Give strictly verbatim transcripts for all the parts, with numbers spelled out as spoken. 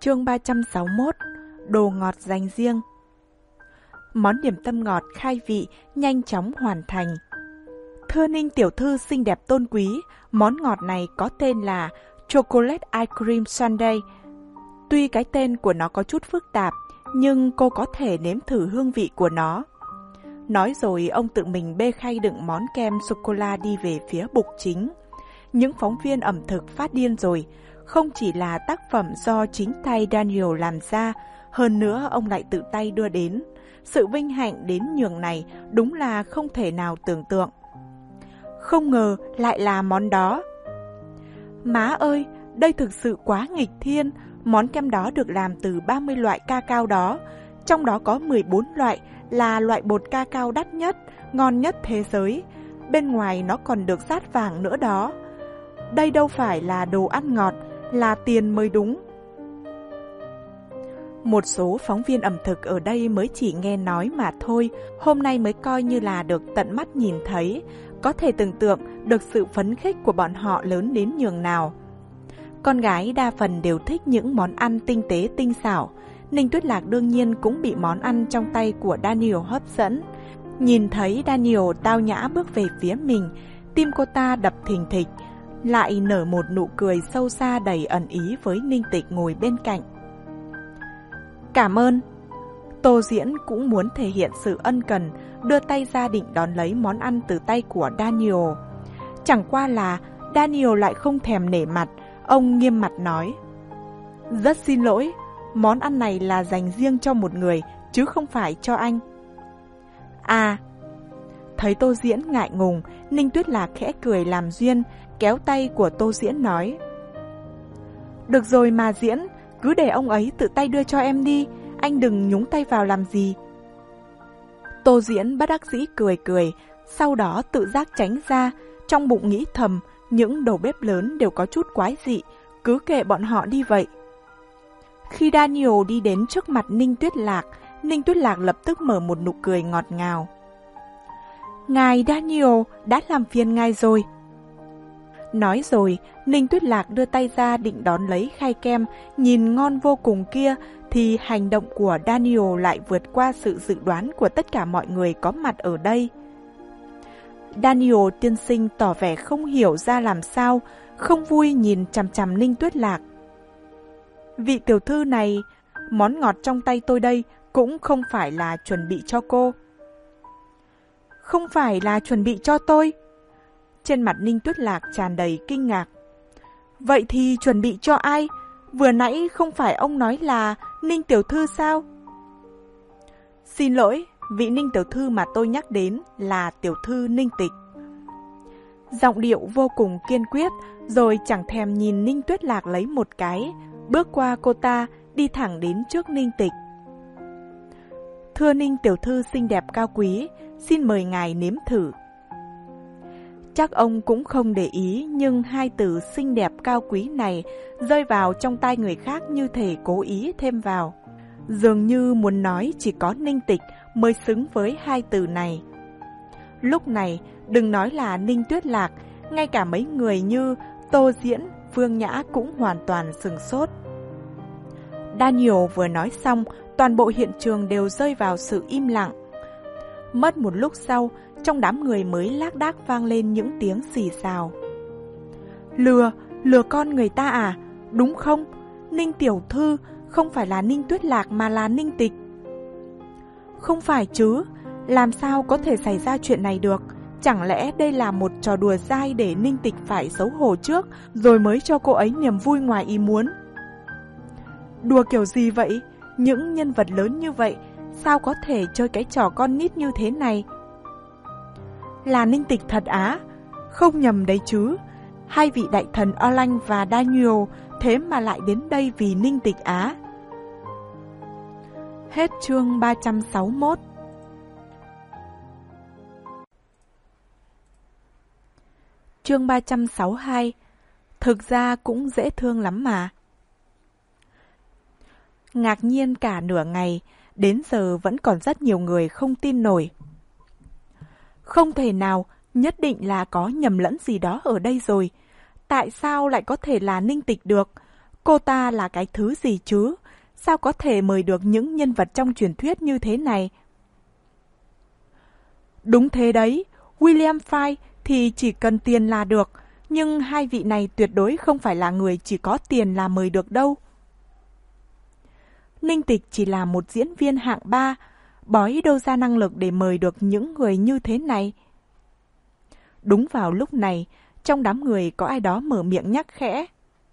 Chương ba trăm sáu mươi mốt. Đồ ngọt dành riêng. Món điểm tâm ngọt khai vị nhanh chóng hoàn thành. Thưa Ninh tiểu thư xinh đẹp tôn quý, món ngọt này có tên là Chocolate Ice Cream Sundae. Tuy cái tên của nó có chút phức tạp, nhưng cô có thể nếm thử hương vị của nó. Nói rồi ông tự mình bê khay đựng món kem sô-cô-la đi về phía bục chính. Những phóng viên ẩm thực phát điên rồi. Không chỉ là tác phẩm do chính tay Daniel làm ra, hơn nữa ông lại tự tay đưa đến. Sự vinh hạnh đến nhường này đúng là không thể nào tưởng tượng. Không ngờ lại là món đó. Má ơi, đây thực sự quá nghịch thiên. Món kem đó được làm từ ba mươi loại ca cao đó. Trong đó có mười bốn loại là loại bột ca cao đắt nhất, ngon nhất thế giới. Bên ngoài nó còn được dát vàng nữa đó. Đây đâu phải là đồ ăn ngọt, là tiền mới đúng. Một số phóng viên ẩm thực ở đây mới chỉ nghe nói mà thôi, hôm nay mới coi như là được tận mắt nhìn thấy, có thể tưởng tượng được sự phấn khích của bọn họ lớn đến nhường nào. Con gái đa phần đều thích những món ăn tinh tế tinh xảo, Ninh Tuyết Lạc đương nhiên cũng bị món ăn trong tay của Daniel hấp dẫn. Nhìn thấy Daniel tao nhã bước về phía mình, tim cô ta đập thình thịch, lại nở một nụ cười sâu xa đầy ẩn ý với Ninh Tịch ngồi bên cạnh. Cảm ơn. Tô Diễn cũng muốn thể hiện sự ân cần, đưa tay ra định đón lấy món ăn từ tay của Daniel. Chẳng qua là Daniel lại không thèm nể mặt, ông nghiêm mặt nói: Rất xin lỗi, món ăn này là dành riêng cho một người, chứ không phải cho anh. À. Thấy Tô Diễn ngại ngùng, Ninh Tuyết Lạc khẽ cười làm duyên, kéo tay của Tô Diễn nói: Được rồi mà Diễn, cứ để ông ấy tự tay đưa cho em đi, anh đừng nhúng tay vào làm gì. Tô Diễn bất đắc dĩ cười cười, sau đó tự giác tránh ra, trong bụng nghĩ thầm, những đầu bếp lớn đều có chút quái dị, cứ kệ bọn họ đi vậy. Khi Daniel đi đến trước mặt Ninh Tuyết Lạc, Ninh Tuyết Lạc lập tức mở một nụ cười ngọt ngào. Ngài Daniel, đã làm phiền ngài rồi. Nói rồi, Ninh Tuyết Lạc đưa tay ra định đón lấy khay kem, nhìn ngon vô cùng kia, thì hành động của Daniel lại vượt qua sự dự đoán của tất cả mọi người có mặt ở đây. Daniel tiên sinh tỏ vẻ không hiểu ra làm sao, không vui nhìn chằm chằm Ninh Tuyết Lạc. Vị tiểu thư này, món ngọt trong tay tôi đây cũng không phải là chuẩn bị cho cô. Không phải là chuẩn bị cho tôi? Trên mặt Ninh Tuyết Lạc tràn đầy kinh ngạc. Vậy thì chuẩn bị cho ai? Vừa nãy không phải ông nói là Ninh tiểu thư sao? Xin lỗi, vị Ninh tiểu thư mà tôi nhắc đến là tiểu thư Ninh Tịch. Giọng điệu vô cùng kiên quyết, rồi chẳng thèm nhìn Ninh Tuyết Lạc lấy một cái, bước qua cô ta, đi thẳng đến trước Ninh Tịch. Thưa Ninh tiểu thư xinh đẹp cao quý, xin mời ngài nếm thử. Chắc ông cũng không để ý, nhưng hai từ xinh đẹp cao quý này rơi vào trong tai người khác như thể cố ý thêm vào. Dường như muốn nói chỉ có Ninh Tịch mới xứng với hai từ này. Lúc này, đừng nói là Ninh Tuyết Lạc, ngay cả mấy người như Tô Diễn, Phương Nhã cũng hoàn toàn sửng sốt. Daniel vừa nói xong, toàn bộ hiện trường đều rơi vào sự im lặng. Mất một lúc sau, trong đám người mới lác đác vang lên những tiếng xì xào. Lừa, lừa con người ta à? Đúng không? Ninh tiểu thư không phải là Ninh Tuyết Lạc mà là Ninh Tịch. Không phải chứ, làm sao có thể xảy ra chuyện này được? Chẳng lẽ đây là một trò đùa dai để Ninh Tịch phải xấu hổ trước, rồi mới cho cô ấy niềm vui ngoài ý muốn? Đùa kiểu gì vậy? Những nhân vật lớn như vậy, sao có thể chơi cái trò con nít như thế này? Là Ninh Tịch thật á? Không nhầm đấy chứ. Hai vị đại thần Orlanh và Daniel thế mà lại đến đây vì Ninh Tịch á. Hết chương ba trăm sáu mươi mốt. Chương ba trăm sáu mươi hai. Thực ra cũng dễ thương lắm mà. Ngạc nhiên cả nửa ngày, đến giờ vẫn còn rất nhiều người không tin nổi. Không thể nào, nhất định là có nhầm lẫn gì đó ở đây rồi. Tại sao lại có thể là Ninh Tịch được? Cô ta là cái thứ gì chứ? Sao có thể mời được những nhân vật trong truyền thuyết như thế này? Đúng thế đấy, William Fry thì chỉ cần tiền là được, nhưng hai vị này tuyệt đối không phải là người chỉ có tiền là mời được đâu. Ninh Tịch chỉ là một diễn viên hạng ba, bói đâu ra năng lực để mời được những người như thế này. Đúng vào lúc này, trong đám người có ai đó mở miệng nhắc khẽ.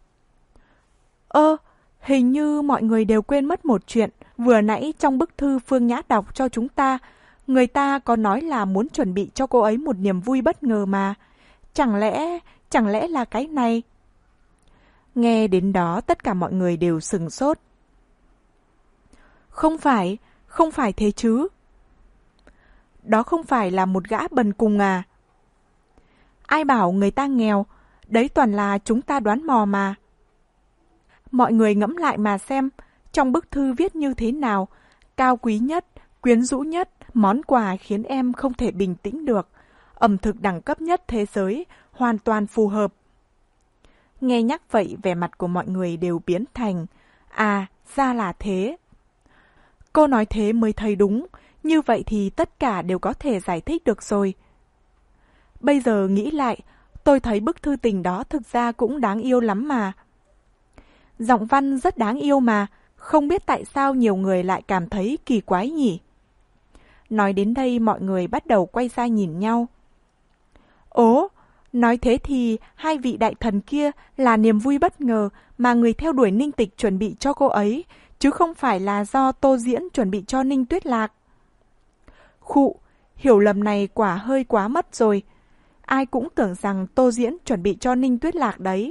Ơ, hình như mọi người đều quên mất một chuyện. Vừa nãy trong bức thư Phương Nhã đọc cho chúng ta, người ta có nói là muốn chuẩn bị cho cô ấy một niềm vui bất ngờ mà. Chẳng lẽ, chẳng lẽ là cái này? Nghe đến đó tất cả mọi người đều sửng sốt. Không phải, không phải thế chứ. Đó không phải là một gã bần cùng à? Ai bảo người ta nghèo, đấy toàn là chúng ta đoán mò mà. Mọi người ngẫm lại mà xem, trong bức thư viết như thế nào, cao quý nhất, quyến rũ nhất, món quà khiến em không thể bình tĩnh được, ẩm thực đẳng cấp nhất thế giới, hoàn toàn phù hợp. Nghe nhắc vậy, vẻ mặt của mọi người đều biến thành, à, ra là thế. Cô nói thế mới thấy đúng, như vậy thì tất cả đều có thể giải thích được rồi. Bây giờ nghĩ lại, tôi thấy bức thư tình đó thực ra cũng đáng yêu lắm mà. Giọng văn rất đáng yêu mà, không biết tại sao nhiều người lại cảm thấy kỳ quái nhỉ. Nói đến đây mọi người bắt đầu quay ra nhìn nhau. Ố, nói thế thì hai vị đại thần kia là niềm vui bất ngờ mà người theo đuổi Ninh Tịch chuẩn bị cho cô ấy, chứ không phải là do Tô Diễn chuẩn bị cho Ninh Tuyết Lạc. Khụ, hiểu lầm này quả hơi quá mất rồi. Ai cũng tưởng rằng Tô Diễn chuẩn bị cho Ninh Tuyết Lạc đấy.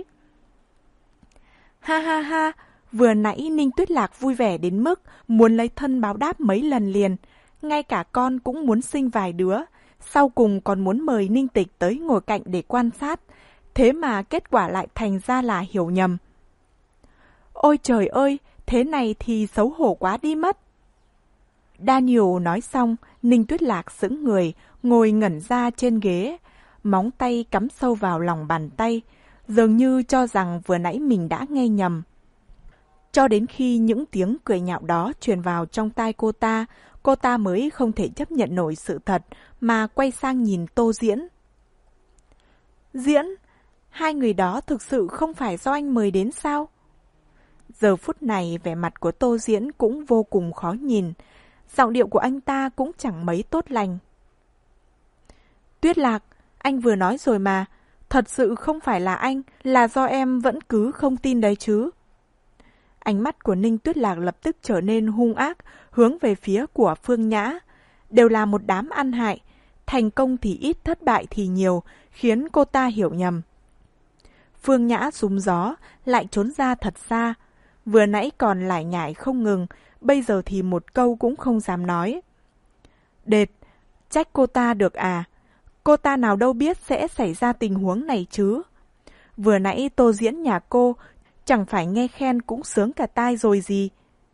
Ha ha ha, vừa nãy Ninh Tuyết Lạc vui vẻ đến mức muốn lấy thân báo đáp mấy lần liền. Ngay cả con cũng muốn sinh vài đứa. Sau cùng còn muốn mời Ninh Tịch tới ngồi cạnh để quan sát. Thế mà kết quả lại thành ra là hiểu nhầm. Ôi trời ơi, thế này thì xấu hổ quá đi mất. Daniel nói xong, Ninh Tuyết Lạc sững người, ngồi ngẩn ra trên ghế. Móng tay cắm sâu vào lòng bàn tay, dường như cho rằng vừa nãy mình đã nghe nhầm. Cho đến khi những tiếng cười nhạo đó truyền vào trong tai cô ta, cô ta mới không thể chấp nhận nổi sự thật mà quay sang nhìn Tô Diễn. Diễn, hai người đó thực sự không phải do anh mời đến sao? Giờ phút này vẻ mặt của Tô Diễn cũng vô cùng khó nhìn, giọng điệu của anh ta cũng chẳng mấy tốt lành. Tuyết Lạc, anh vừa nói rồi mà, thật sự không phải là anh, là do em vẫn cứ không tin đấy chứ. Ánh mắt của Ninh Tuyết Lạc lập tức trở nên hung ác, hướng về phía của Phương Nhã. Đều là một đám ăn hại, thành công thì ít, thất bại thì nhiều, khiến cô ta hiểu nhầm. Phương Nhã rúm gió, lại trốn ra thật xa. Vừa nãy còn lải nhải không ngừng, bây giờ thì một câu cũng không dám nói. Đệt, trách cô ta được à? Cô ta nào đâu biết sẽ xảy ra tình huống này chứ. Vừa nãy Tô Diễn nhà cô chẳng phải nghe khen cũng sướng cả tai rồi gì.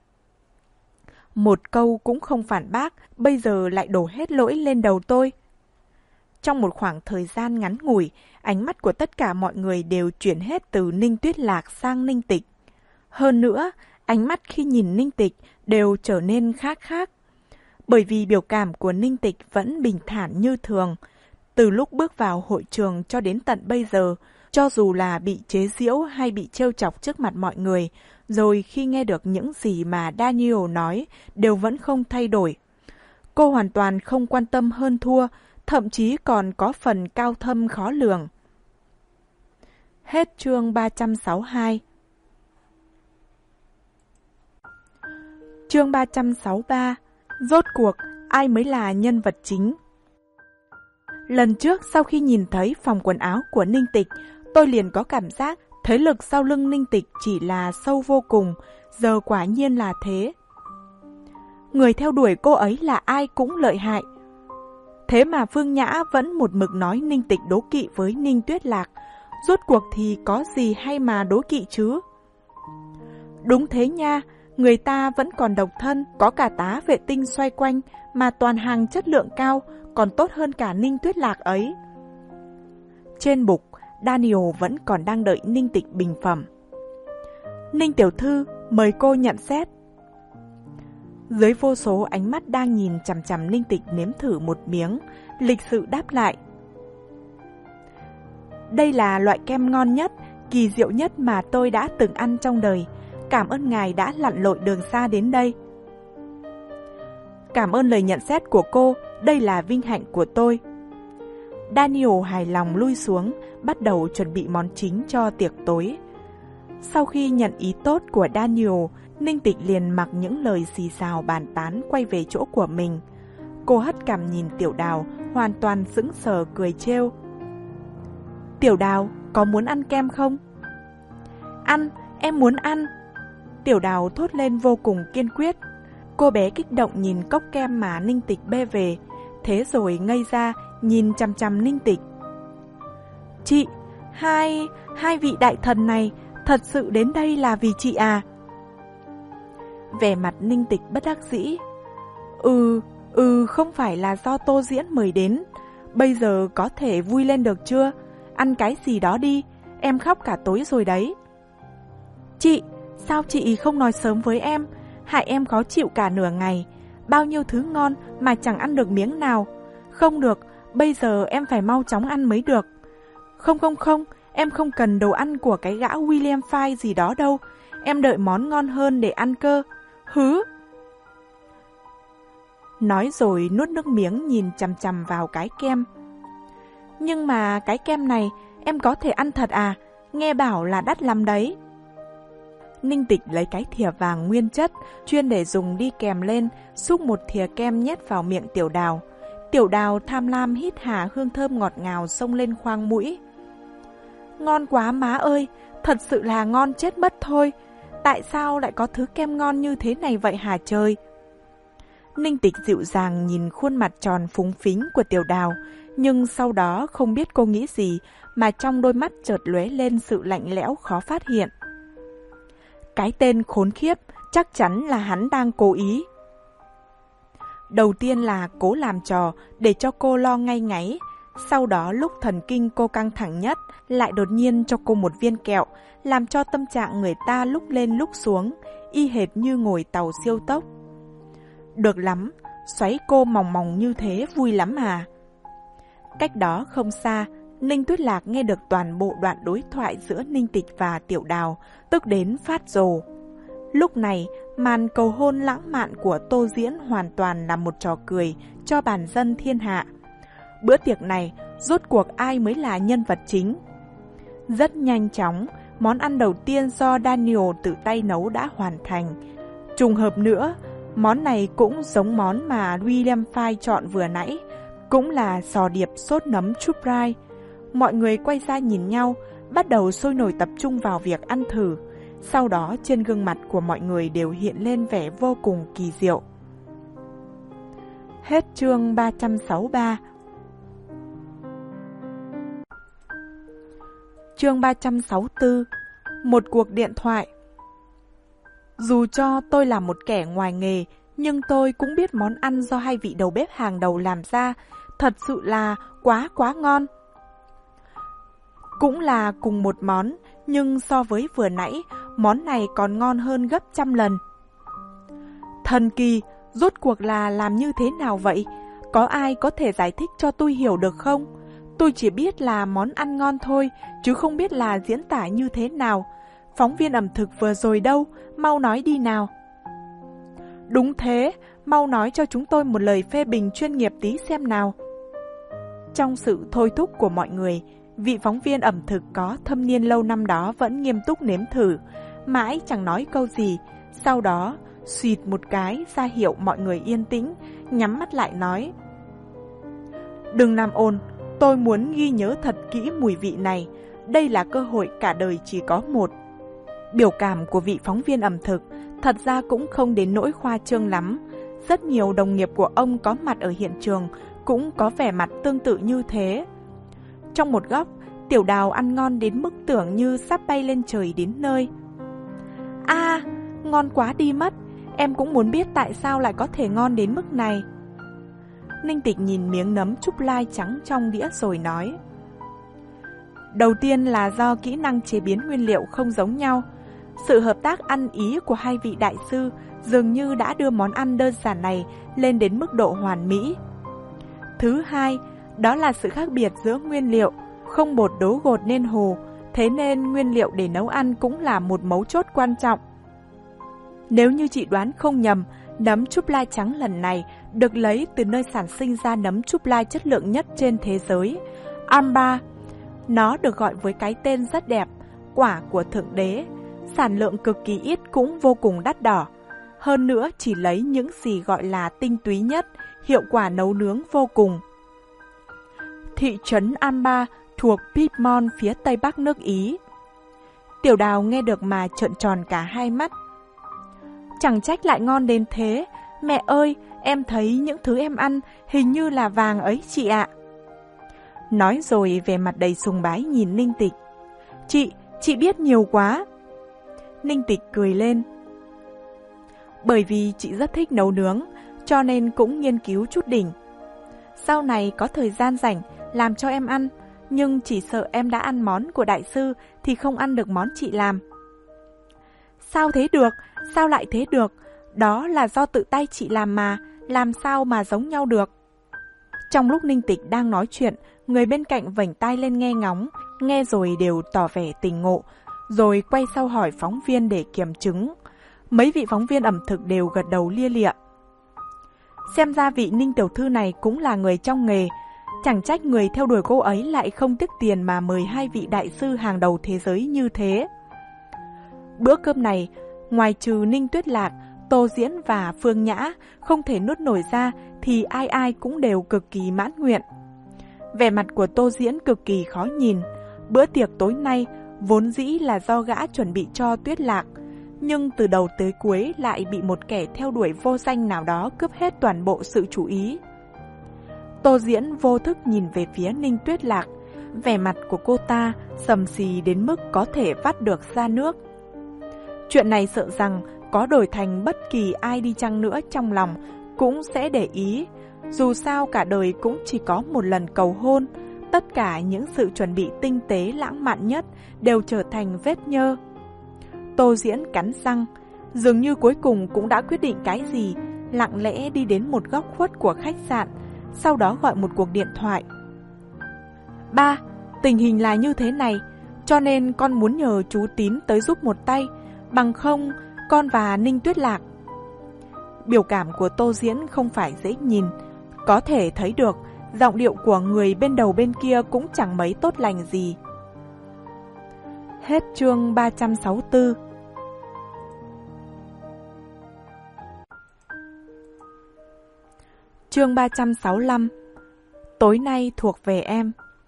Một câu cũng không phản bác, bây giờ lại đổ hết lỗi lên đầu tôi. Trong một khoảng thời gian ngắn ngủi, ánh mắt của tất cả mọi người đều chuyển hết từ Ninh Tuyết Lạc sang Ninh Tịch. Hơn nữa, ánh mắt khi nhìn Ninh Tịch đều trở nên khác khác. Bởi vì biểu cảm của Ninh Tịch vẫn bình thản như thường. Từ lúc bước vào hội trường cho đến tận bây giờ, cho dù là bị chế giễu hay bị trêu chọc trước mặt mọi người, rồi khi nghe được những gì mà Daniel nói đều vẫn không thay đổi. Cô hoàn toàn không quan tâm hơn thua, thậm chí còn có phần cao thâm khó lường. Hết chương ba trăm sáu mươi hai. Chương ba trăm sáu mươi ba. Rốt cuộc, ai mới là nhân vật chính? Lần trước sau khi nhìn thấy phòng quần áo của Ninh Tịch, tôi liền có cảm giác thế lực sau lưng Ninh Tịch chỉ là sâu vô cùng, giờ quả nhiên là thế. Người theo đuổi cô ấy là ai cũng lợi hại. Thế mà Phương Nhã vẫn một mực nói Ninh Tịch đố kỵ với Ninh Tuyết Lạc, rốt cuộc thì có gì hay mà đố kỵ chứ? Đúng thế nha, người ta vẫn còn độc thân, có cả tá vệ tinh xoay quanh, mà toàn hàng chất lượng cao, còn tốt hơn cả Ninh Tuyết Lạc ấy. Trên bục, Daniel vẫn còn đang đợi Ninh Tịch bình phẩm. Ninh tiểu thư, mời cô nhận xét. Dưới vô số ánh mắt đang nhìn chằm chằm Ninh Tịch nếm thử một miếng, lịch sự đáp lại. Đây là loại kem ngon nhất, kỳ diệu nhất mà tôi đã từng ăn trong đời. Cảm ơn ngài đã lặn lội đường xa đến đây. Cảm ơn lời nhận xét của cô, đây là vinh hạnh của tôi. Daniel hài lòng lui xuống, bắt đầu chuẩn bị món chính cho tiệc tối. Sau khi nhận ý tốt của Daniel, Ninh Tịch liền mặc những lời xì xào bàn tán quay về chỗ của mình. Cô hất cằm nhìn Tiểu Đào, hoàn toàn sững sờ cười trêu. Tiểu Đào, có muốn ăn kem không? Ăn, em muốn ăn. Tiểu Đào thốt lên vô cùng kiên quyết. Cô bé kích động nhìn cốc kem mà Ninh Tịch bê về, thế rồi ngây ra nhìn chằm chằm Ninh Tịch. Chị, hai, hai vị đại thần này thật sự đến đây là vì chị à? Vẻ mặt Ninh Tịch bất đắc dĩ. Ừ, ừ không phải là do Tô Diễn mời đến. Bây giờ có thể vui lên được chưa? Ăn cái gì đó đi, em khóc cả tối rồi đấy. Chị, sao chị không nói sớm với em? Hại em khó chịu cả nửa ngày. Bao nhiêu thứ ngon mà chẳng ăn được miếng nào. Không được, bây giờ em phải mau chóng ăn mới được. Không không không, em không cần đồ ăn của cái gã William Fay gì đó đâu. Em đợi món ngon hơn để ăn cơ. Hứ. Nói rồi nuốt nước miếng nhìn chằm chằm vào cái kem. Nhưng mà cái kem này em có thể ăn thật à? Nghe bảo là đắt lắm đấy. Ninh Tịch lấy cái thìa vàng nguyên chất chuyên để dùng đi kèm lên, xúc một thìa kem nhét vào miệng Tiểu Đào. Tiểu Đào tham lam hít hà hương thơm ngọt ngào xông lên khoang mũi. Ngon quá má ơi, thật sự là ngon chết mất thôi. Tại sao lại có thứ kem ngon như thế này vậy hả trời? Ninh Tịch dịu dàng nhìn khuôn mặt tròn phúng phính của Tiểu Đào, nhưng sau đó không biết cô nghĩ gì mà trong đôi mắt chợt lóe lên sự lạnh lẽo khó phát hiện. Cái tên khốn khiếp, chắc chắn là hắn đang cố ý. Đầu tiên là cố làm trò để cho cô lo ngay ngáy, sau đó lúc thần kinh cô căng thẳng nhất lại đột nhiên cho cô một viên kẹo, làm cho tâm trạng người ta lúc lên lúc xuống, y hệt như ngồi tàu siêu tốc. Được lắm, xoáy cô mòng mòng như thế vui lắm à. Cách đó không xa, Ninh Tuyết Lạc nghe được toàn bộ đoạn đối thoại giữa Ninh Tịch và Tiểu Đào, tức đến phát rồ. Lúc này, màn cầu hôn lãng mạn của Tô Diễn hoàn toàn là một trò cười cho bản dân thiên hạ. Bữa tiệc này, rốt cuộc ai mới là nhân vật chính? Rất nhanh chóng, món ăn đầu tiên do Daniel tự tay nấu đã hoàn thành. Trùng hợp nữa, món này cũng giống món mà William Fay chọn vừa nãy, cũng là sò điệp sốt nấm chúp rai. Mọi người quay ra nhìn nhau, bắt đầu sôi nổi tập trung vào việc ăn thử. Sau đó trên gương mặt của mọi người đều hiện lên vẻ vô cùng kỳ diệu. Hết chương ba trăm sáu mươi ba. Chương ba trăm sáu mươi tư. Một cuộc điện thoại. Dù cho tôi là một kẻ ngoài nghề, nhưng tôi cũng biết món ăn do hai vị đầu bếp hàng đầu làm ra thật sự là quá quá ngon. Cũng là cùng một món, nhưng so với vừa nãy, món này còn ngon hơn gấp trăm lần. Thần kỳ, rốt cuộc là làm như thế nào vậy? Có ai có thể giải thích cho tôi hiểu được không? Tôi chỉ biết là món ăn ngon thôi, chứ không biết là diễn tả như thế nào. Phóng viên ẩm thực vừa rồi đâu, mau nói đi nào. Đúng thế, mau nói cho chúng tôi một lời phê bình chuyên nghiệp tí xem nào. Trong sự thôi thúc của mọi người, vị phóng viên ẩm thực có thâm niên lâu năm đó vẫn nghiêm túc nếm thử, mãi chẳng nói câu gì. Sau đó, xịt một cái ra hiệu mọi người yên tĩnh, nhắm mắt lại nói. Đừng làm ồn, tôi muốn ghi nhớ thật kỹ mùi vị này, đây là cơ hội cả đời chỉ có một. Biểu cảm của vị phóng viên ẩm thực thật ra cũng không đến nỗi khoa trương lắm. Rất nhiều đồng nghiệp của ông có mặt ở hiện trường cũng có vẻ mặt tương tự như thế. Trong một góc, Tiểu Đào ăn ngon đến mức tưởng như sắp bay lên trời đến nơi. À, ngon quá đi mất, em cũng muốn biết tại sao lại có thể ngon đến mức này. Ninh Tịch nhìn miếng nấm chúp lai trắng trong đĩa rồi nói. Đầu tiên là do kỹ năng chế biến nguyên liệu không giống nhau. Sự hợp tác ăn ý của hai vị đại sư dường như đã đưa món ăn đơn giản này lên đến mức độ hoàn mỹ. Thứ hai, đó là sự khác biệt giữa nguyên liệu, không bột đố gột nên hồ, thế nên nguyên liệu để nấu ăn cũng là một mấu chốt quan trọng. Nếu như chị đoán không nhầm, nấm chúp lai trắng lần này được lấy từ nơi sản sinh ra nấm chúp lai chất lượng nhất trên thế giới, Amba. Nó được gọi với cái tên rất đẹp, quả của Thượng Đế, sản lượng cực kỳ ít cũng vô cùng đắt đỏ. Hơn nữa chỉ lấy những gì gọi là tinh túy nhất, hiệu quả nấu nướng vô cùng. Thị trấn Amba thuộc Piedmont phía tây bắc nước Ý. Tiểu Đào nghe được mà trợn tròn cả hai mắt. Chẳng trách lại ngon đến thế, mẹ ơi, em thấy những thứ em ăn hình như là vàng ấy chị ạ. Nói rồi về mặt đầy sùng bái nhìn Ninh Tịch. Chị, chị biết nhiều quá. Ninh Tịch cười lên. Bởi vì chị rất thích nấu nướng, cho nên cũng nghiên cứu chút đỉnh. Sau này có thời gian rảnh, làm cho em ăn, nhưng chỉ sợ em đã ăn món của đại sư thì không ăn được món chị làm. Sao thế được, sao lại thế được, đó là do tự tay chị làm mà, làm sao mà giống nhau được. Trong lúc Ninh Tịch đang nói chuyện, người bên cạnh vểnh tai lên nghe ngóng, nghe rồi đều tỏ vẻ tỉnh ngộ, rồi quay sau hỏi phóng viên để kiểm chứng. Mấy vị phóng viên ẩm thực đều gật đầu lia lịa. Xem ra vị Ninh tiểu thư này cũng là người trong nghề, chẳng trách người theo đuổi cô ấy lại không tiếc tiền mà mời hai vị đại sư hàng đầu thế giới như thế. Bữa cơm này, ngoài trừ Ninh Tuyết Lạc, Tô Diễn và Phương Nhã không thể nuốt nổi ra thì ai ai cũng đều cực kỳ mãn nguyện. Vẻ mặt của Tô Diễn cực kỳ khó nhìn. Bữa tiệc tối nay vốn dĩ là do gã chuẩn bị cho Tuyết Lạc, nhưng từ đầu tới cuối lại bị một kẻ theo đuổi vô danh nào đó cướp hết toàn bộ sự chú ý. Tô Diễn vô thức nhìn về phía Ninh Tuyết Lạc, vẻ mặt của cô ta sầm xì đến mức có thể vắt được ra nước. Chuyện này sợ rằng có đổi thành bất kỳ ai đi chăng nữa trong lòng cũng sẽ để ý. Dù sao cả đời cũng chỉ có một lần cầu hôn, tất cả những sự chuẩn bị tinh tế lãng mạn nhất đều trở thành vết nhơ. Tô Diễn cắn răng, dường như cuối cùng cũng đã quyết định cái gì, lặng lẽ đi đến một góc khuất của khách sạn, sau đó gọi một cuộc điện thoại. Ba, tình hình là như thế này, cho nên con muốn nhờ chú Tín tới giúp một tay, bằng không con và Ninh Tuyết Lạc. Biểu cảm của Tô Diễn không phải dễ nhìn, có thể thấy được giọng điệu của người bên đầu bên kia cũng chẳng mấy tốt lành gì. Hết chương ba trăm sáu mươi tư. Chương ba trăm sáu mươi lăm. Tối nay thuộc về em.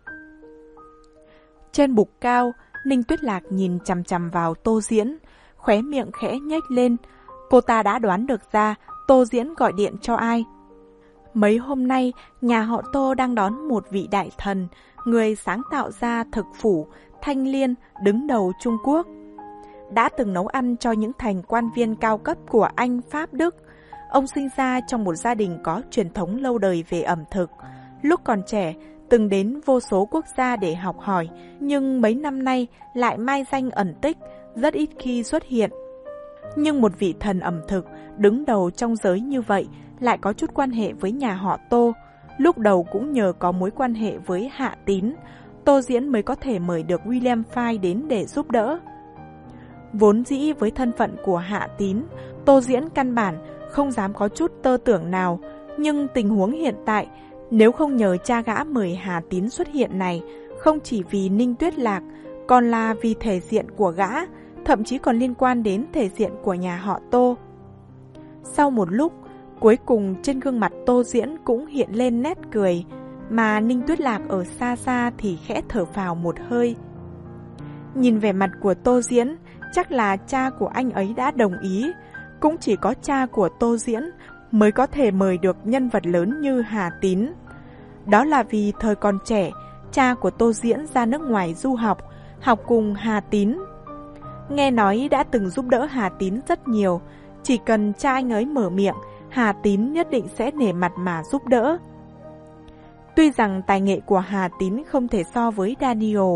Trên bục cao, Ninh Tuyết Lạc nhìn chằm chằm vào Tô Diễn, khóe miệng khẽ nhếch lên. Cô ta đã đoán được ra Tô Diễn gọi điện cho ai. Mấy hôm nay, nhà họ Tô đang đón một vị đại thần, người sáng tạo ra thực phủ Thanh Liên đứng đầu Trung Quốc. Đã từng nấu ăn cho những thành quan viên cao cấp của Anh, Pháp, Đức. Ông sinh ra trong một gia đình có truyền thống lâu đời về ẩm thực. Lúc còn trẻ, từng đến vô số quốc gia để học hỏi, nhưng mấy năm nay lại mai danh ẩn tích, rất ít khi xuất hiện. Nhưng một vị thần ẩm thực đứng đầu trong giới như vậy lại có chút quan hệ với nhà họ Tô. Lúc đầu cũng nhờ có mối quan hệ với Hạ Tín, Tô Diễn mới có thể mời được William Fay đến để giúp đỡ. Vốn dĩ với thân phận của Hạ Tín, Tô Diễn căn bản không dám có chút tơ tưởng nào, nhưng tình huống hiện tại, nếu không nhờ cha gã mời Hà Tín xuất hiện này, không chỉ vì Ninh Tuyết Lạc, còn là vì thể diện của gã, thậm chí còn liên quan đến thể diện của nhà họ Tô. Sau một lúc, cuối cùng trên gương mặt Tô Diễn cũng hiện lên nét cười, mà Ninh Tuyết Lạc ở xa xa thì khẽ thở phào một hơi. Nhìn vẻ mặt của Tô Diễn, chắc là cha của anh ấy đã đồng ý, cũng chỉ có cha của Tô Diễn mới có thể mời được nhân vật lớn như Hà Tín. Đó là vì thời còn trẻ, cha của Tô Diễn ra nước ngoài du học, học cùng Hà Tín. Nghe nói đã từng giúp đỡ Hà Tín rất nhiều, chỉ cần cha anh ấy mở miệng, Hà Tín nhất định sẽ nể mặt mà giúp đỡ. Tuy rằng tài nghệ của Hà Tín không thể so với Daniel,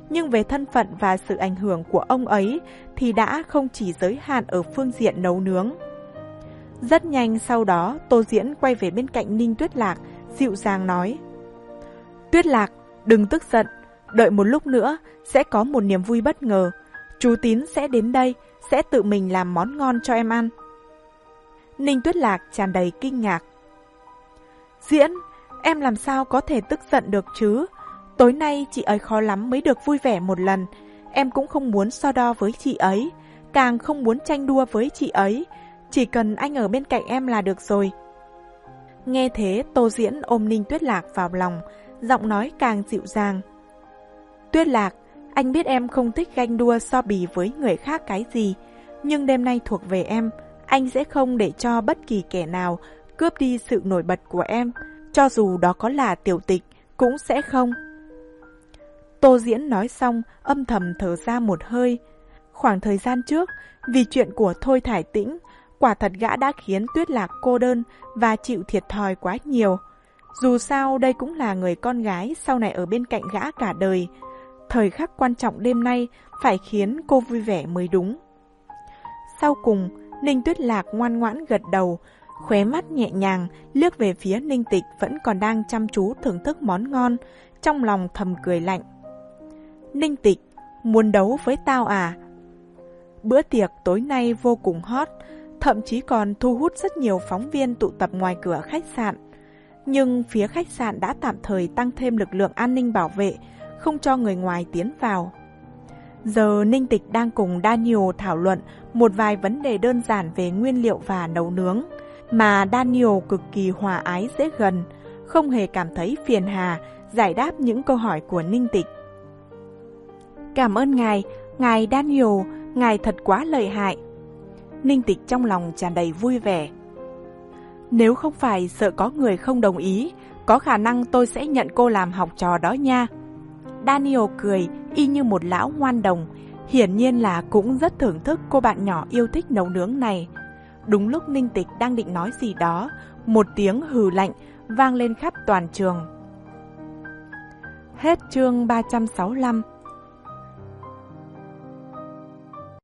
nhưng về thân phận và sự ảnh hưởng của ông ấy thì đã không chỉ giới hạn ở phương diện nấu nướng. Rất nhanh sau đó, Tô Diễn quay về bên cạnh Ninh Tuyết Lạc, dịu dàng nói: Tuyết Lạc, đừng tức giận, đợi một lúc nữa sẽ có một niềm vui bất ngờ. Chú Tín sẽ đến đây, sẽ tự mình làm món ngon cho em ăn. Ninh Tuyết Lạc tràn đầy kinh ngạc. Diễn, em làm sao có thể tức giận được chứ? Tối nay chị ấy khó lắm mới được vui vẻ một lần. Em cũng không muốn so đo với chị ấy, càng không muốn tranh đua với chị ấy. Chỉ cần anh ở bên cạnh em là được rồi. Nghe thế, Tô Diễn ôm Ninh Tuyết Lạc vào lòng, giọng nói càng dịu dàng. Tuyết Lạc, anh biết em không thích ganh đua so bì với người khác cái gì, nhưng đêm nay thuộc về em, anh sẽ không để cho bất kỳ kẻ nào cướp đi sự nổi bật của em, cho dù đó có là Tiểu Tịch, cũng sẽ không. Tô Diễn nói xong, âm thầm thở ra một hơi. Khoảng thời gian trước, vì chuyện của Thôi Thải Tĩnh, quả thật gã đã khiến Tuyết Lạc cô đơn và chịu thiệt thòi quá nhiều. Dù sao đây cũng là người con gái sau này ở bên cạnh gã cả đời. Thời khắc quan trọng đêm nay phải khiến cô vui vẻ mới đúng. Sau cùng, Ninh Tuyết Lạc ngoan ngoãn gật đầu, khóe mắt nhẹ nhàng liếc về phía Ninh Tịch vẫn còn đang chăm chú thưởng thức món ngon, trong lòng thầm cười lạnh. Ninh Tịch, muốn đấu với tao à? Bữa tiệc tối nay vô cùng hot, thậm chí còn thu hút rất nhiều phóng viên tụ tập ngoài cửa khách sạn. Nhưng phía khách sạn đã tạm thời tăng thêm lực lượng an ninh bảo vệ, không cho người ngoài tiến vào. Giờ Ninh Tịch đang cùng Daniel thảo luận một vài vấn đề đơn giản về nguyên liệu và nấu nướng, mà Daniel cực kỳ hòa ái dễ gần, không hề cảm thấy phiền hà giải đáp những câu hỏi của Ninh Tịch. Cảm ơn ngài, ngài Daniel, ngài thật quá lợi hại. Ninh Tịch trong lòng tràn đầy vui vẻ. Nếu không phải sợ có người không đồng ý, có khả năng tôi sẽ nhận cô làm học trò đó nha. Daniel cười y như một lão ngoan đồng, hiển nhiên là cũng rất thưởng thức cô bạn nhỏ yêu thích nấu nướng này. Đúng lúc Ninh Tịch đang định nói gì đó, một tiếng hừ lạnh vang lên khắp toàn trường. Hết chương ba trăm sáu mươi lăm.